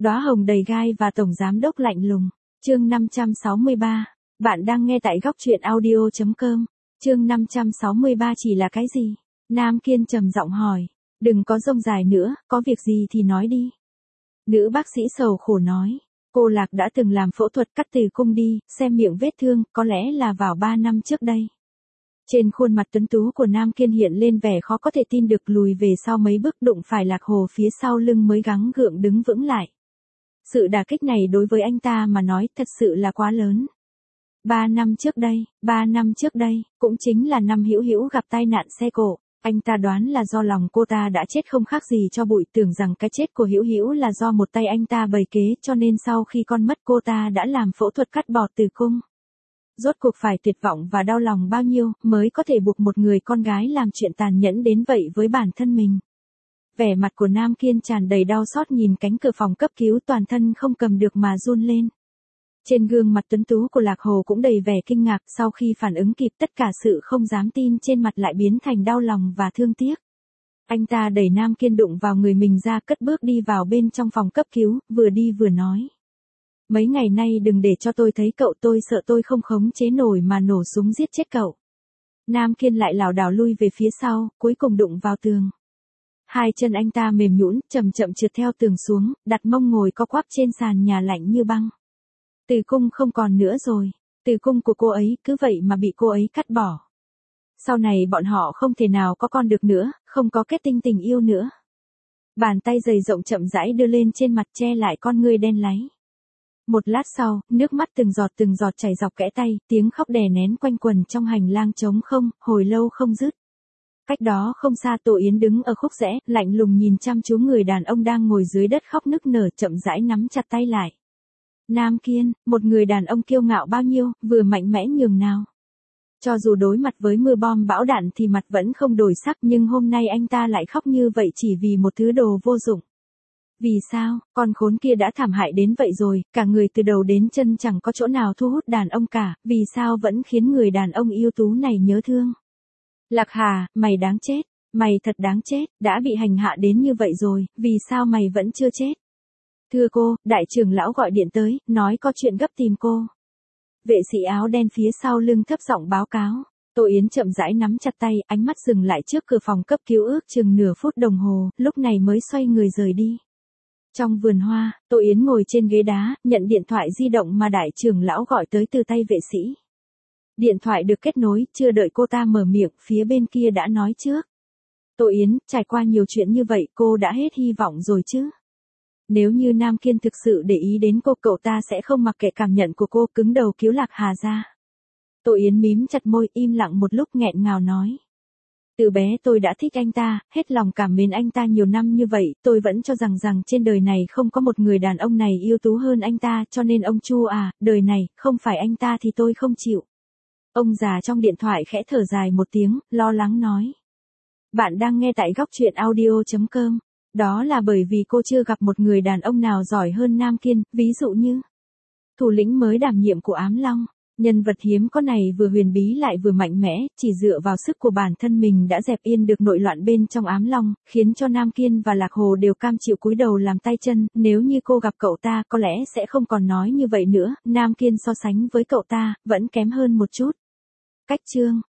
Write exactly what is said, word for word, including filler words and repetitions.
Đóa hồng đầy gai và tổng giám đốc lạnh lùng. Chương năm trăm sáu mươi ba. Bạn đang nghe tại góc truyện audio chấm com. Chương năm trăm sáu mươi ba chỉ là cái gì? Nam Kiên trầm giọng hỏi. Đừng có rông dài nữa, có việc gì thì nói đi. Nữ bác sĩ sầu khổ nói. Cô Lạc đã từng làm phẫu thuật cắt từ cung đi, xem miệng vết thương, có lẽ là vào ba năm trước đây. Trên khuôn mặt tuấn tú của Nam Kiên hiện lên vẻ khó có thể tin được, lùi về sau mấy bước đụng phải Lạc Hồ phía sau lưng mới gắng gượng đứng vững lại. Sự đả kích này đối với anh ta mà nói thật sự là quá lớn. Ba năm trước đây, ba năm trước đây, cũng chính là năm Hữu Hữu gặp tai nạn xe cộ. Anh ta đoán là do lòng cô ta đã chết không khác gì cho bụi, tưởng rằng cái chết của Hữu Hữu là do một tay anh ta bày kế, cho nên sau khi con mất cô ta đã làm phẫu thuật cắt bỏ tử cung. Rốt cuộc phải tuyệt vọng và đau lòng bao nhiêu mới có thể buộc một người con gái làm chuyện tàn nhẫn đến vậy với bản thân mình. Vẻ mặt của Nam Kiên tràn đầy đau xót, nhìn cánh cửa phòng cấp cứu, toàn thân không cầm được mà run lên. Trên gương mặt tuấn tú của Lạc Hồ cũng đầy vẻ kinh ngạc, sau khi phản ứng kịp tất cả sự không dám tin trên mặt lại biến thành đau lòng và thương tiếc. Anh ta đẩy Nam Kiên đụng vào người mình ra, cất bước đi vào bên trong phòng cấp cứu, vừa đi vừa nói. Mấy ngày nay đừng để cho tôi thấy cậu, tôi sợ tôi không khống chế nổi mà nổ súng giết chết cậu. Nam Kiên lại lảo đảo lui về phía sau, cuối cùng đụng vào tường. Hai chân anh ta mềm nhũn, chậm chậm trượt theo tường xuống, đặt mông ngồi co quắp trên sàn nhà lạnh như băng. Tử cung không còn nữa rồi, tử cung của cô ấy cứ vậy mà bị cô ấy cắt bỏ. Sau này bọn họ không thể nào có con được nữa, không có kết tinh tình yêu nữa. Bàn tay dày rộng chậm rãi đưa lên trên mặt, che lại con ngươi đen láy. Một lát sau, nước mắt từng giọt từng giọt chảy dọc kẽ tay, tiếng khóc đè nén quanh quần trong hành lang trống không, hồi lâu không dứt. Cách đó không xa, Tô Yến đứng ở khúc rẽ, lạnh lùng nhìn chăm chú người đàn ông đang ngồi dưới đất khóc nức nở, chậm rãi nắm chặt tay lại. Nam Kiên, một người đàn ông kiêu ngạo bao nhiêu, vừa mạnh mẽ nhường nào. Cho dù đối mặt với mưa bom bão đạn thì mặt vẫn không đổi sắc, nhưng hôm nay anh ta lại khóc như vậy chỉ vì một thứ đồ vô dụng. Vì sao, con khốn kia đã thảm hại đến vậy rồi, cả người từ đầu đến chân chẳng có chỗ nào thu hút đàn ông cả, vì sao vẫn khiến người đàn ông ưu tú này nhớ thương. Lạc Hà, mày đáng chết, mày thật đáng chết, đã bị hành hạ đến như vậy rồi, vì sao mày vẫn chưa chết? Thưa cô, đại trưởng lão gọi điện tới, nói có chuyện gấp tìm cô. Vệ sĩ áo đen phía sau lưng thấp giọng báo cáo. Tô Yến chậm rãi nắm chặt tay, ánh mắt dừng lại trước cửa phòng cấp cứu ước chừng nửa phút đồng hồ, lúc này mới xoay người rời đi. Trong vườn hoa, Tô Yến ngồi trên ghế đá, nhận điện thoại di động mà đại trưởng lão gọi tới từ tay vệ sĩ. Điện thoại được kết nối, chưa đợi cô ta mở miệng, phía bên kia đã nói trước. Tô Yến, trải qua nhiều chuyện như vậy, cô đã hết hy vọng rồi chứ? Nếu như Nam Kiên thực sự để ý đến cô, cậu ta sẽ không mặc kệ cảm nhận của cô, cứng đầu cứu Lạc Hà ra. Tô Yến mím chặt môi, im lặng một lúc nghẹn ngào nói. Từ bé tôi đã thích anh ta, hết lòng cảm mến anh ta nhiều năm như vậy, tôi vẫn cho rằng rằng trên đời này không có một người đàn ông này ưu tú hơn anh ta, cho nên ông Chu à, đời này, không phải anh ta thì tôi không chịu. Ông già trong điện thoại khẽ thở dài một tiếng, lo lắng nói. Bạn đang nghe tại góc truyện audio chấm com. Đó là bởi vì cô chưa gặp một người đàn ông nào giỏi hơn Nam Kiên, ví dụ như thủ lĩnh mới đảm nhiệm của Ám Long. Nhân vật hiếm có này vừa huyền bí lại vừa mạnh mẽ, chỉ dựa vào sức của bản thân mình đã dẹp yên được nội loạn bên trong Ám Long, khiến cho Nam Kiên và Lạc Hồ đều cam chịu cúi đầu làm tay chân, nếu như cô gặp cậu ta có lẽ sẽ không còn nói như vậy nữa, Nam Kiên so sánh với cậu ta, vẫn kém hơn một chút. Cách chương